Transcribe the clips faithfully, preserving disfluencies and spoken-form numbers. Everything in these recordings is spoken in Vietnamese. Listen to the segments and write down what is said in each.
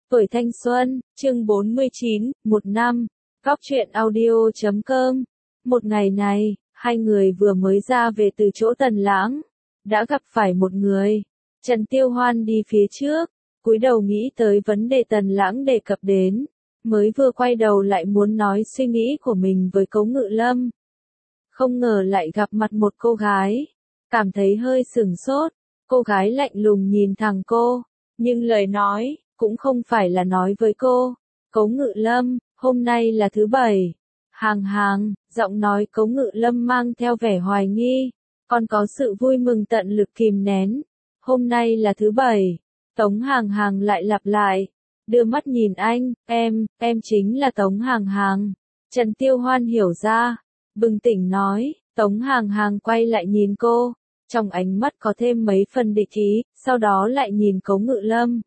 Tuổi thanh xuân, chương bốn mươi chín, một năm, Góc truyện audio chấm com. Một ngày này, hai người vừa mới ra về từ chỗ Tần Lãng, đã gặp phải một người. Trần Tiêu Hoan đi phía trước, cúi đầu nghĩ tới vấn đề Tần Lãng đề cập đến, mới vừa quay đầu lại muốn nói suy nghĩ của mình với Cố Ngự Lâm. Không ngờ lại gặp mặt một cô gái, cảm thấy hơi sửng sốt, cô gái lạnh lùng nhìn thẳng cô, nhưng lời nói cũng không phải là nói với cô. Cố Ngự Lâm, hôm nay là thứ bảy. Hàng hàng, giọng nói Cố Ngự Lâm mang theo vẻ hoài nghi, còn có sự vui mừng tận lực kìm nén. Hôm nay là thứ bảy. Tống Hàng Hàng lại lặp lại, đưa mắt nhìn anh, em, em chính là Tống Hàng Hàng. Trần Tiêu Hoan hiểu ra, bừng tỉnh nói. Tống Hàng Hàng quay lại nhìn cô, trong ánh mắt có thêm mấy phần địch ý, sau đó lại nhìn Cố Ngự Lâm.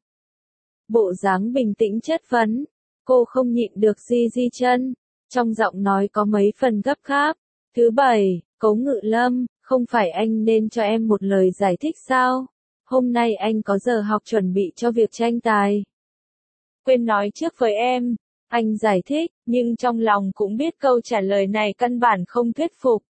Bộ dáng bình tĩnh chất vấn, cô không nhịn được di di chân, trong giọng nói có mấy phần gấp gáp. Thứ bảy, Cố Ngự Lâm, không phải anh nên cho em một lời giải thích sao? Hôm nay anh có giờ học chuẩn bị cho việc tranh tài. Quên nói trước với em, anh giải thích, nhưng trong lòng cũng biết câu trả lời này căn bản không thuyết phục.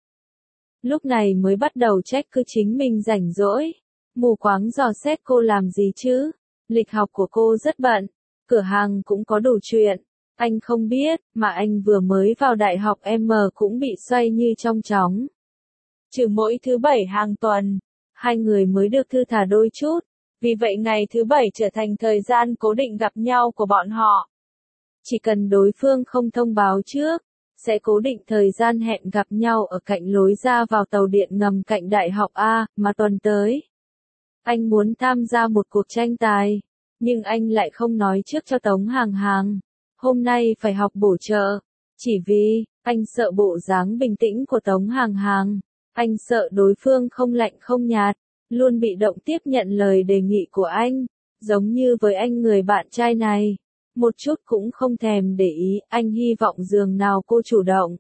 Lúc này mới bắt đầu trách cứ chính mình rảnh rỗi, mù quáng dò xét cô làm gì chứ? Lịch học của cô rất bận, cửa hàng cũng có đủ chuyện, anh không biết, mà anh vừa mới vào đại học M cũng bị xoay như trong chóng. Trừ mỗi thứ bảy hàng tuần, hai người mới được thư thả đôi chút, vì vậy ngày thứ bảy trở thành thời gian cố định gặp nhau của bọn họ. Chỉ cần đối phương không thông báo trước, sẽ cố định thời gian hẹn gặp nhau ở cạnh lối ra vào tàu điện ngầm cạnh đại học A, mà tuần tới. Anh muốn tham gia một cuộc tranh tài, nhưng anh lại không nói trước cho Tống Hàng Hàng. Hôm nay phải học bổ trợ, chỉ vì, anh sợ bộ dáng bình tĩnh của Tống Hàng Hàng. Anh sợ đối phương không lạnh không nhạt, luôn bị động tiếp nhận lời đề nghị của anh, giống như với anh người bạn trai này. Một chút cũng không thèm để ý, anh hy vọng dường nào cô chủ động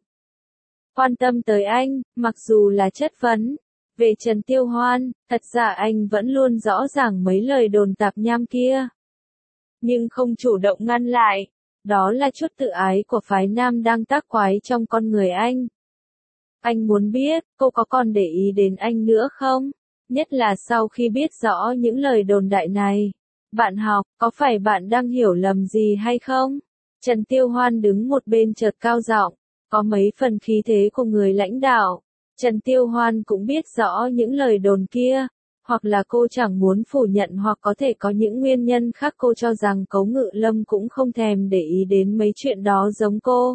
quan tâm tới anh, mặc dù là chất vấn. Về Trần Tiêu Hoan, thật ra anh vẫn luôn rõ ràng mấy lời đồn tạp nham kia, nhưng không chủ động ngăn lại. Đó là chút tự ái của phái nam đang tác quái trong con người anh. Anh muốn biết, cô có còn để ý đến anh nữa không? Nhất là sau khi biết rõ những lời đồn đại này. Bạn học, có phải bạn đang hiểu lầm gì hay không? Trần Tiêu Hoan đứng một bên chợt cao giọng, có mấy phần khí thế của người lãnh đạo. Trần Tiêu Hoan cũng biết rõ những lời đồn kia, hoặc là cô chẳng muốn phủ nhận hoặc có thể có những nguyên nhân khác. Cô cho rằng Cố Ngự Lâm cũng không thèm để ý đến mấy chuyện đó giống cô.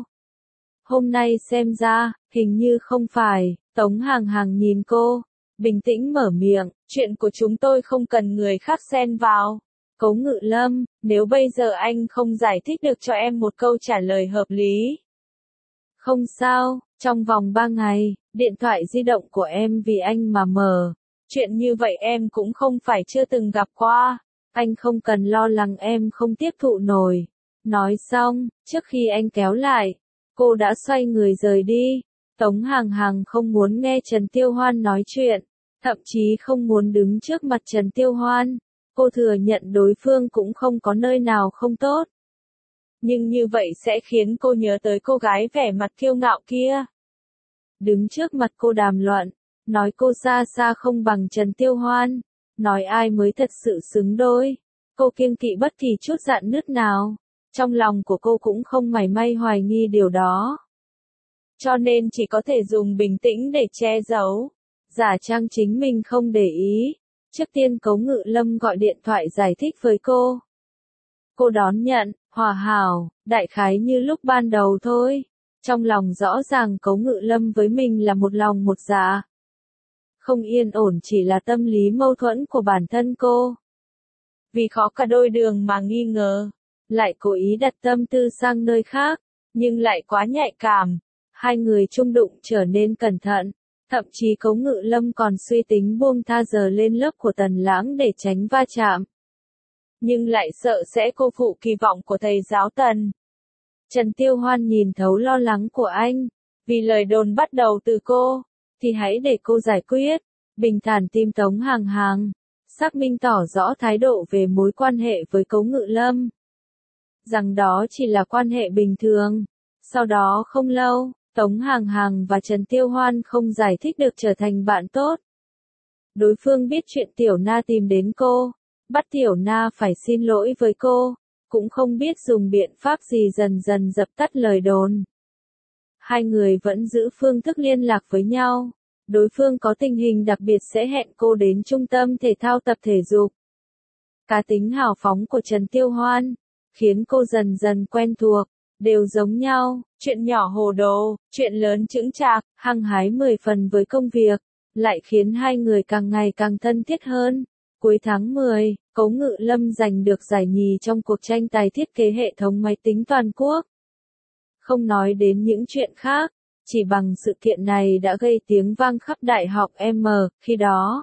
Hôm nay xem ra, hình như không phải. Tống Hàng Hàng nhìn cô, bình tĩnh mở miệng, chuyện của chúng tôi không cần người khác xen vào. Cố Ngự Lâm, nếu bây giờ anh không giải thích được cho em một câu trả lời hợp lý. Không sao, trong vòng ba ngày, điện thoại di động của em vì anh mà mở. Chuyện như vậy em cũng không phải chưa từng gặp qua. Anh không cần lo lắng em không tiếp thụ nổi. Nói xong, trước khi anh kéo lại, cô đã xoay người rời đi. Tống Hàng Hàng không muốn nghe Trần Tiêu Hoan nói chuyện, thậm chí không muốn đứng trước mặt Trần Tiêu Hoan. Cô thừa nhận đối phương cũng không có nơi nào không tốt. Nhưng như vậy sẽ khiến cô nhớ tới cô gái vẻ mặt kiêu ngạo kia. Đứng trước mặt cô đàm luận, nói cô xa xa không bằng Trần Tiêu Hoan, nói ai mới thật sự xứng đôi. Cô kiêng kỵ bất kỳ chút dạn nứt nào, trong lòng của cô cũng không mảy may hoài nghi điều đó. Cho nên chỉ có thể dùng bình tĩnh để che giấu, giả trang chính mình không để ý. Trước tiên Cố Ngự Lâm gọi điện thoại giải thích với cô. Cô đón nhận, hòa hảo, đại khái như lúc ban đầu thôi. Trong lòng rõ ràng Cố Ngự Lâm với mình là một lòng một dạ. Không yên ổn chỉ là tâm lý mâu thuẫn của bản thân cô. Vì khó cả đôi đường mà nghi ngờ, lại cố ý đặt tâm tư sang nơi khác, nhưng lại quá nhạy cảm. Hai người chung đụng trở nên cẩn thận. Thậm chí Cố Ngự Lâm còn suy tính buông tha giờ lên lớp của Tần Lãng để tránh va chạm. Nhưng lại sợ sẽ cô phụ kỳ vọng của thầy giáo Tần. Trần Tiêu Hoan nhìn thấu lo lắng của anh, vì lời đồn bắt đầu từ cô, thì hãy để cô giải quyết. Bình thản tìm Tống Hàng Hàng, xác minh tỏ rõ thái độ về mối quan hệ với Cố Ngự Lâm. rằng đó chỉ là quan hệ bình thường. Sau đó không lâu, Tống Hàng Hàng và Trần Tiêu Hoan không giải thích được trở thành bạn tốt. Đối phương biết chuyện Tiểu Na tìm đến cô, bắt Tiểu Na phải xin lỗi với cô, cũng không biết dùng biện pháp gì dần dần dập tắt lời đồn. Hai người vẫn giữ phương thức liên lạc với nhau. Đối phương có tình hình đặc biệt sẽ hẹn cô đến trung tâm thể thao tập thể dục. Cá tính hào phóng của Trần Tiêu Hoan khiến cô dần dần quen thuộc, đều giống nhau, chuyện nhỏ hồ đồ, chuyện lớn chững chạc, hăng hái mười phần với công việc, lại khiến hai người càng ngày càng thân thiết hơn. Cuối tháng mười, Cố Ngự Lâm giành được giải nhì trong cuộc tranh tài thiết kế hệ thống máy tính toàn quốc. Không nói đến những chuyện khác, chỉ bằng sự kiện này đã gây tiếng vang khắp Đại học M, khi đó.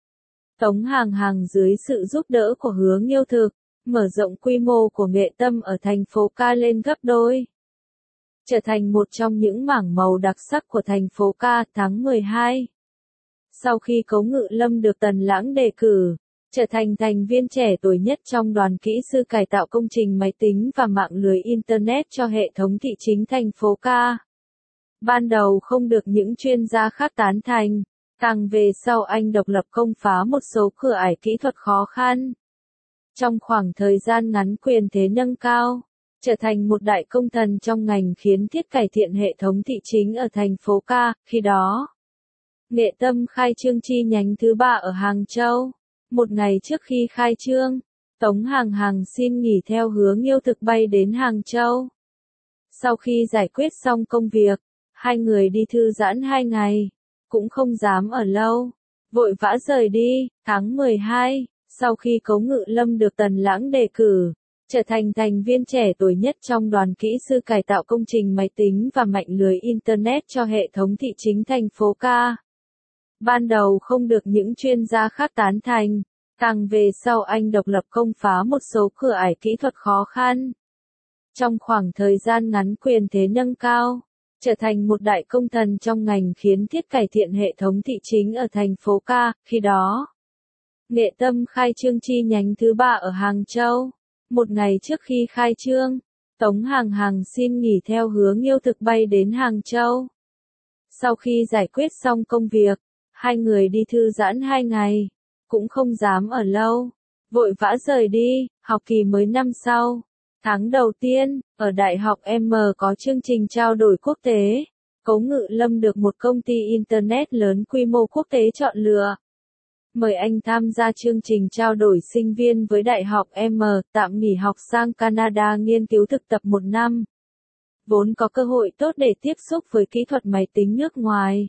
Tống Hàng Hàng dưới sự giúp đỡ của Hứa Nghiêu Thực, mở rộng quy mô của nghệ tâm ở thành phố Ca lên gấp đôi. Trở thành một trong những mảng màu đặc sắc của thành phố Ca tháng mười hai. Sau khi Cố Ngự Lâm được Tần Lãng đề cử, trở thành thành viên trẻ tuổi nhất trong đoàn kỹ sư cải tạo công trình máy tính và mạng lưới Internet cho hệ thống thị chính thành phố Ca. Ban đầu không được những chuyên gia khác tán thành, càng về sau anh độc lập công phá một số cửa ải kỹ thuật khó khăn. Trong khoảng thời gian ngắn quyền thế nâng cao, trở thành một đại công thần trong ngành khiến thiết cải thiện hệ thống thị chính ở thành phố Ca, khi đó. Nghệ tâm khai trương chi nhánh thứ ba ở Hàng Châu. Một ngày trước khi khai trương, Tống Hàng Hàng xin nghỉ theo Hứa Nghiêu Thực bay đến Hàng Châu. Sau khi giải quyết xong công việc, hai người đi thư giãn hai ngày, cũng không dám ở lâu, vội vã rời đi. Tháng mười hai, sau khi Cố Ngự Lâm được Tần Lãng đề cử, trở thành thành viên trẻ tuổi nhất trong đoàn kỹ sư cải tạo công trình máy tính và mạng lưới Internet cho hệ thống thị chính thành phố Ca. Ban đầu không được những chuyên gia khác tán thành, càng về sau anh độc lập công phá một số cửa ải kỹ thuật khó khăn. Trong khoảng thời gian ngắn quyền thế nâng cao, trở thành một đại công thần trong ngành khiến thiết cải thiện hệ thống thị chính ở thành phố Ca, khi đó. Nghệ tâm khai trương chi nhánh thứ ba ở Hàng Châu. Một ngày trước khi khai trương, Tống Hàng Hàng xin nghỉ theo Hứa Nghiêu Thực bay đến Hàng Châu. Sau khi giải quyết xong công việc, hai người đi thư giãn hai ngày, cũng không dám ở lâu, vội vã rời đi. Học kỳ mới năm sau, tháng đầu tiên, ở Đại học M có chương trình trao đổi quốc tế. Cố Ngự Lâm được một công ty Internet lớn quy mô quốc tế chọn lựa. Mời anh tham gia chương trình trao đổi sinh viên với Đại học M, tạm nghỉ học sang Canada nghiên cứu thực tập một năm. Vốn có cơ hội tốt để tiếp xúc với kỹ thuật máy tính nước ngoài,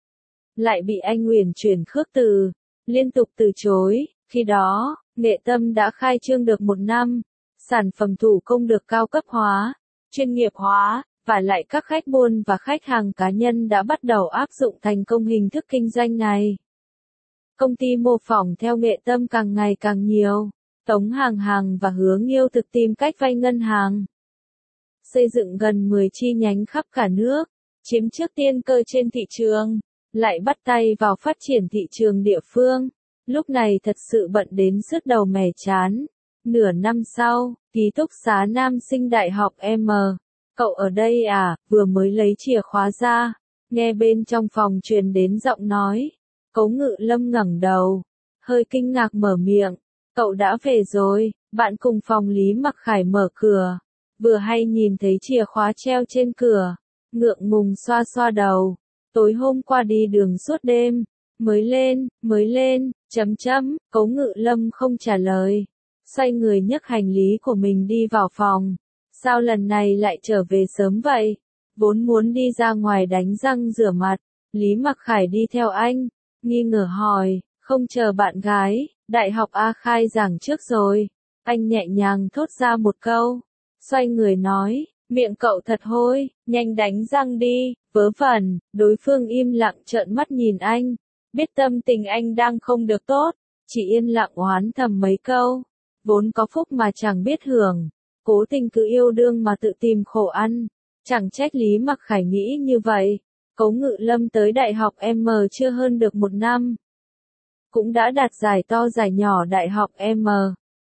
lại bị anh uyển chuyển khước từ, liên tục từ chối. Khi đó, Nghệ tâm đã khai trương được một năm, sản phẩm thủ công được cao cấp hóa, chuyên nghiệp hóa, và lại các khách buôn và khách hàng cá nhân đã bắt đầu áp dụng thành công hình thức kinh doanh này. Công ty mô phỏng theo Nghệ tâm càng ngày càng nhiều. Tống Hàng Hàng và Hứa Nghiêu Thực tìm cách vay ngân hàng, xây dựng gần mười chi nhánh khắp cả nước, chiếm trước tiên cơ trên thị trường, lại bắt tay vào phát triển thị trường địa phương. Lúc này thật sự bận đến sứt đầu mẻ chán. Nửa năm sau, ký túc xá nam sinh Đại học M. Cậu ở đây à? Vừa mới lấy chìa khóa ra, nghe bên trong phòng truyền đến giọng nói. Cố Ngự Lâm ngẩng đầu, hơi kinh ngạc mở miệng. Cậu đã về rồi. Bạn cùng phòng Lý Mặc Khải mở cửa, vừa hay nhìn thấy chìa khóa treo trên cửa, ngượng ngùng xoa xoa đầu. Tối hôm qua đi đường suốt đêm, mới lên, mới lên, chấm chấm. Cố Ngự Lâm không trả lời, xoay người nhấc hành lý của mình đi vào phòng. Sao lần này lại trở về sớm vậy? Vốn muốn đi ra ngoài đánh răng rửa mặt. Lý Mặc Khải đi theo anh, nghi ngờ hỏi, không chờ bạn gái, Đại học A khai giảng trước rồi. Anh nhẹ nhàng thốt ra một câu, xoay người nói, miệng cậu thật hôi, nhanh đánh răng đi. Vớ vẩn. Đối phương im lặng trợn mắt nhìn anh, biết tâm tình anh đang không được tốt, chỉ yên lặng oán thầm mấy câu. Vốn có phúc mà chẳng biết hưởng, cố tình cứ yêu đương mà tự tìm khổ ăn. Chẳng trách Lý Mặc Khải nghĩ như vậy. Cố Ngự Lâm tới Đại học M chưa hơn được một năm, cũng đã đạt giải to giải nhỏ Đại học M.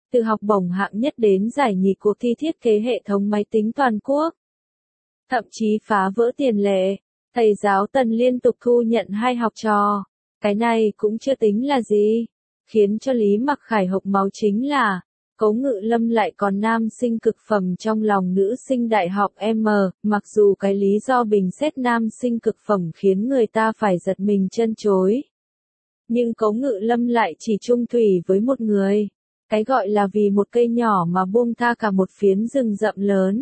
từ học bổng hạng nhất đến giải nhì cuộc thi thiết kế hệ thống máy tính toàn quốc. Thậm chí phá vỡ tiền lệ, thầy giáo Tần liên tục thu nhận hai học trò. Cái này cũng chưa tính là gì. Khiến cho Lý Mặc Khải hộc máu chính là, Cố Ngự Lâm lại còn nam sinh cực phẩm trong lòng nữ sinh đại học M, mặc dù cái lý do bình xét nam sinh cực phẩm khiến người ta phải giật mình chân chối. Nhưng Cố Ngự Lâm lại chỉ chung thủy với một người. Cái gọi là vì một cây nhỏ mà buông tha cả một phiến rừng rậm lớn.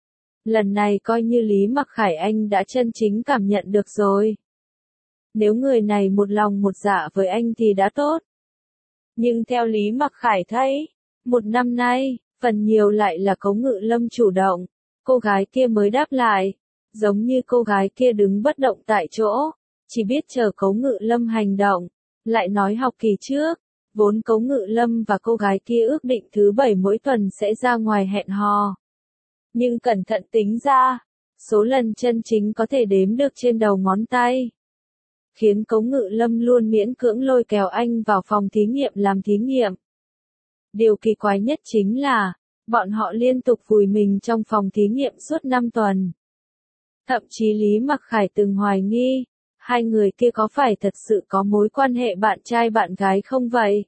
Lần này coi như Lý Mặc Khải anh đã chân chính cảm nhận được rồi. Nếu người này một lòng một dạ với anh thì đã tốt. Nhưng theo Lý Mặc Khải thấy, một năm nay, phần nhiều lại là Cố Ngự Lâm chủ động, cô gái kia mới đáp lại, giống như cô gái kia đứng bất động tại chỗ, chỉ biết chờ Cố Ngự Lâm hành động, lại nói học kỳ trước, vốn Cố Ngự Lâm và cô gái kia ước định thứ bảy mỗi tuần sẽ ra ngoài hẹn hò. Nhưng cẩn thận tính ra, số lần chân chính có thể đếm được trên đầu ngón tay. Khiến Cố Ngự Lâm luôn miễn cưỡng lôi kéo anh vào phòng thí nghiệm làm thí nghiệm. Điều kỳ quái nhất chính là, bọn họ liên tục vùi mình trong phòng thí nghiệm suốt năm tuần. Thậm chí Lý Mặc Khải từng hoài nghi, hai người kia có phải thật sự có mối quan hệ bạn trai bạn gái không vậy?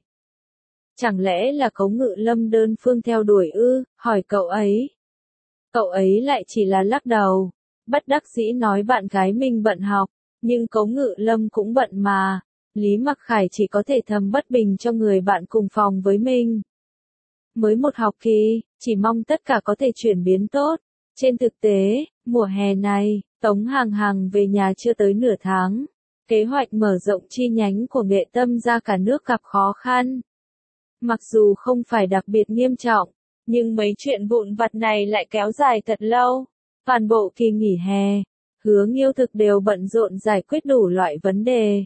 Chẳng lẽ là Cố Ngự Lâm đơn phương theo đuổi ư, hỏi cậu ấy. Cậu ấy lại chỉ là lắc đầu, bất đắc dĩ nói bạn gái mình bận học, nhưng Cố Ngự Lâm cũng bận mà. Lý Mặc Khải chỉ có thể thầm bất bình cho người bạn cùng phòng với mình. Mới một học kỳ, chỉ mong tất cả có thể chuyển biến tốt. Trên thực tế, mùa hè này, Tống Hàng Hàng về nhà chưa tới nửa tháng. Kế hoạch mở rộng chi nhánh của Nghệ Tâm ra cả nước gặp khó khăn. Mặc dù không phải đặc biệt nghiêm trọng, nhưng mấy chuyện vụn vặt này lại kéo dài thật lâu. Toàn bộ kỳ nghỉ hè, Hứa Nghiêu Thực đều bận rộn giải quyết đủ loại vấn đề.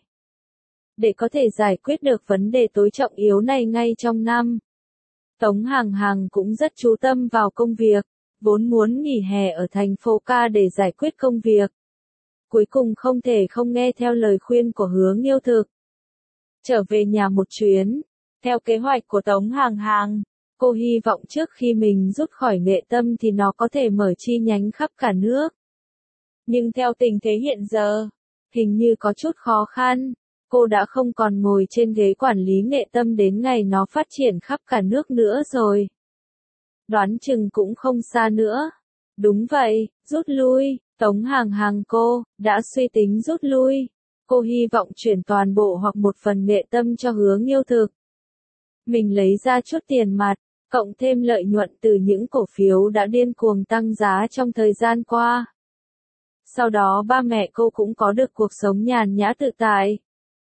Để có thể giải quyết được vấn đề tối trọng yếu này ngay trong năm, Tống Hàng Hàng cũng rất chú tâm vào công việc, vốn muốn nghỉ hè ở thành phố ca để giải quyết công việc. Cuối cùng không thể không nghe theo lời khuyên của Hứa Nghiêu Thực. Trở về nhà một chuyến, theo kế hoạch của Tống Hàng Hàng, cô hy vọng trước khi mình rút khỏi Nghệ Tâm thì nó có thể mở chi nhánh khắp cả nước. Nhưng theo tình thế hiện giờ, hình như có chút khó khăn. Cô đã không còn ngồi trên ghế quản lý Nghệ Tâm đến ngày nó phát triển khắp cả nước nữa rồi. Đoán chừng cũng không xa nữa. Đúng vậy, rút lui, Tống Hàng Hàng cô, đã suy tính rút lui. Cô hy vọng chuyển toàn bộ hoặc một phần Nghệ Tâm cho Hứa Nghiêu Thực. Mình lấy ra chút tiền mặt, cộng thêm lợi nhuận từ những cổ phiếu đã điên cuồng tăng giá trong thời gian qua. Sau đó ba mẹ cô cũng có được cuộc sống nhàn nhã tự tại.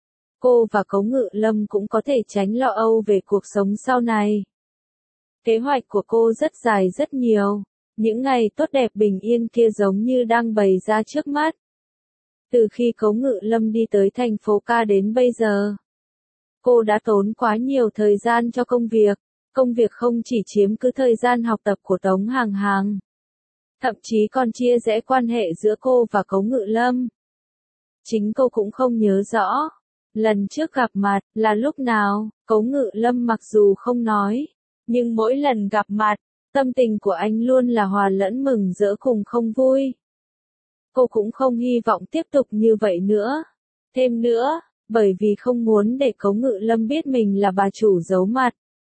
Cô và Cố Ngự Lâm cũng có thể tránh lo âu về cuộc sống sau này. Kế hoạch của cô rất dài rất nhiều. Những ngày tốt đẹp bình yên kia giống như đang bày ra trước mắt. Từ khi Cố Ngự Lâm đi tới thành phố ca đến bây giờ, cô đã tốn quá nhiều thời gian cho công việc. Công việc không chỉ chiếm cứ thời gian học tập của Tống Hàng Hàng, thậm chí còn chia rẽ quan hệ giữa cô và Cố Ngự Lâm. Chính cô cũng không nhớ rõ. Lần trước gặp mặt, là lúc nào, Cố Ngự Lâm mặc dù không nói, nhưng mỗi lần gặp mặt, tâm tình của anh luôn là hòa lẫn mừng rỡ cùng không vui. Cô cũng không hy vọng tiếp tục như vậy nữa. Thêm nữa, bởi vì không muốn để Cố Ngự Lâm biết mình là bà chủ giấu mặt.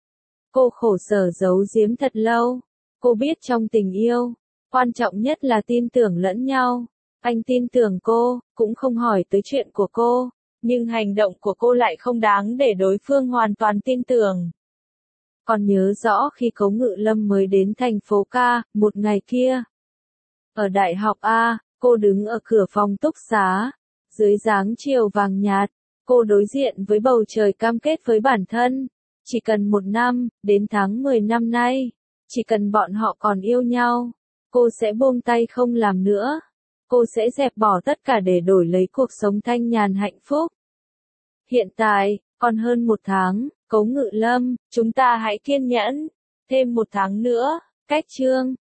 Cô khổ sở giấu giếm thật lâu. Cô biết trong tình yêu, quan trọng nhất là tin tưởng lẫn nhau. Anh tin tưởng cô, cũng không hỏi tới chuyện của cô. Nhưng hành động của cô lại không đáng để đối phương hoàn toàn tin tưởng. Còn nhớ rõ khi Cố Ngự Lâm mới đến thành phố ca, một ngày kia. Ở đại học A, cô đứng ở cửa phòng túc xá. Dưới dáng chiều vàng nhạt, cô đối diện với bầu trời cam kết với bản thân. Chỉ cần một năm, đến tháng mười năm nay, chỉ cần bọn họ còn yêu nhau, cô sẽ buông tay không làm nữa. Cô sẽ dẹp bỏ tất cả để đổi lấy cuộc sống thanh nhàn hạnh phúc. Hiện tại, còn hơn một tháng, Cố Ngự Lâm, chúng ta hãy kiên nhẫn. Thêm một tháng nữa, cách chương.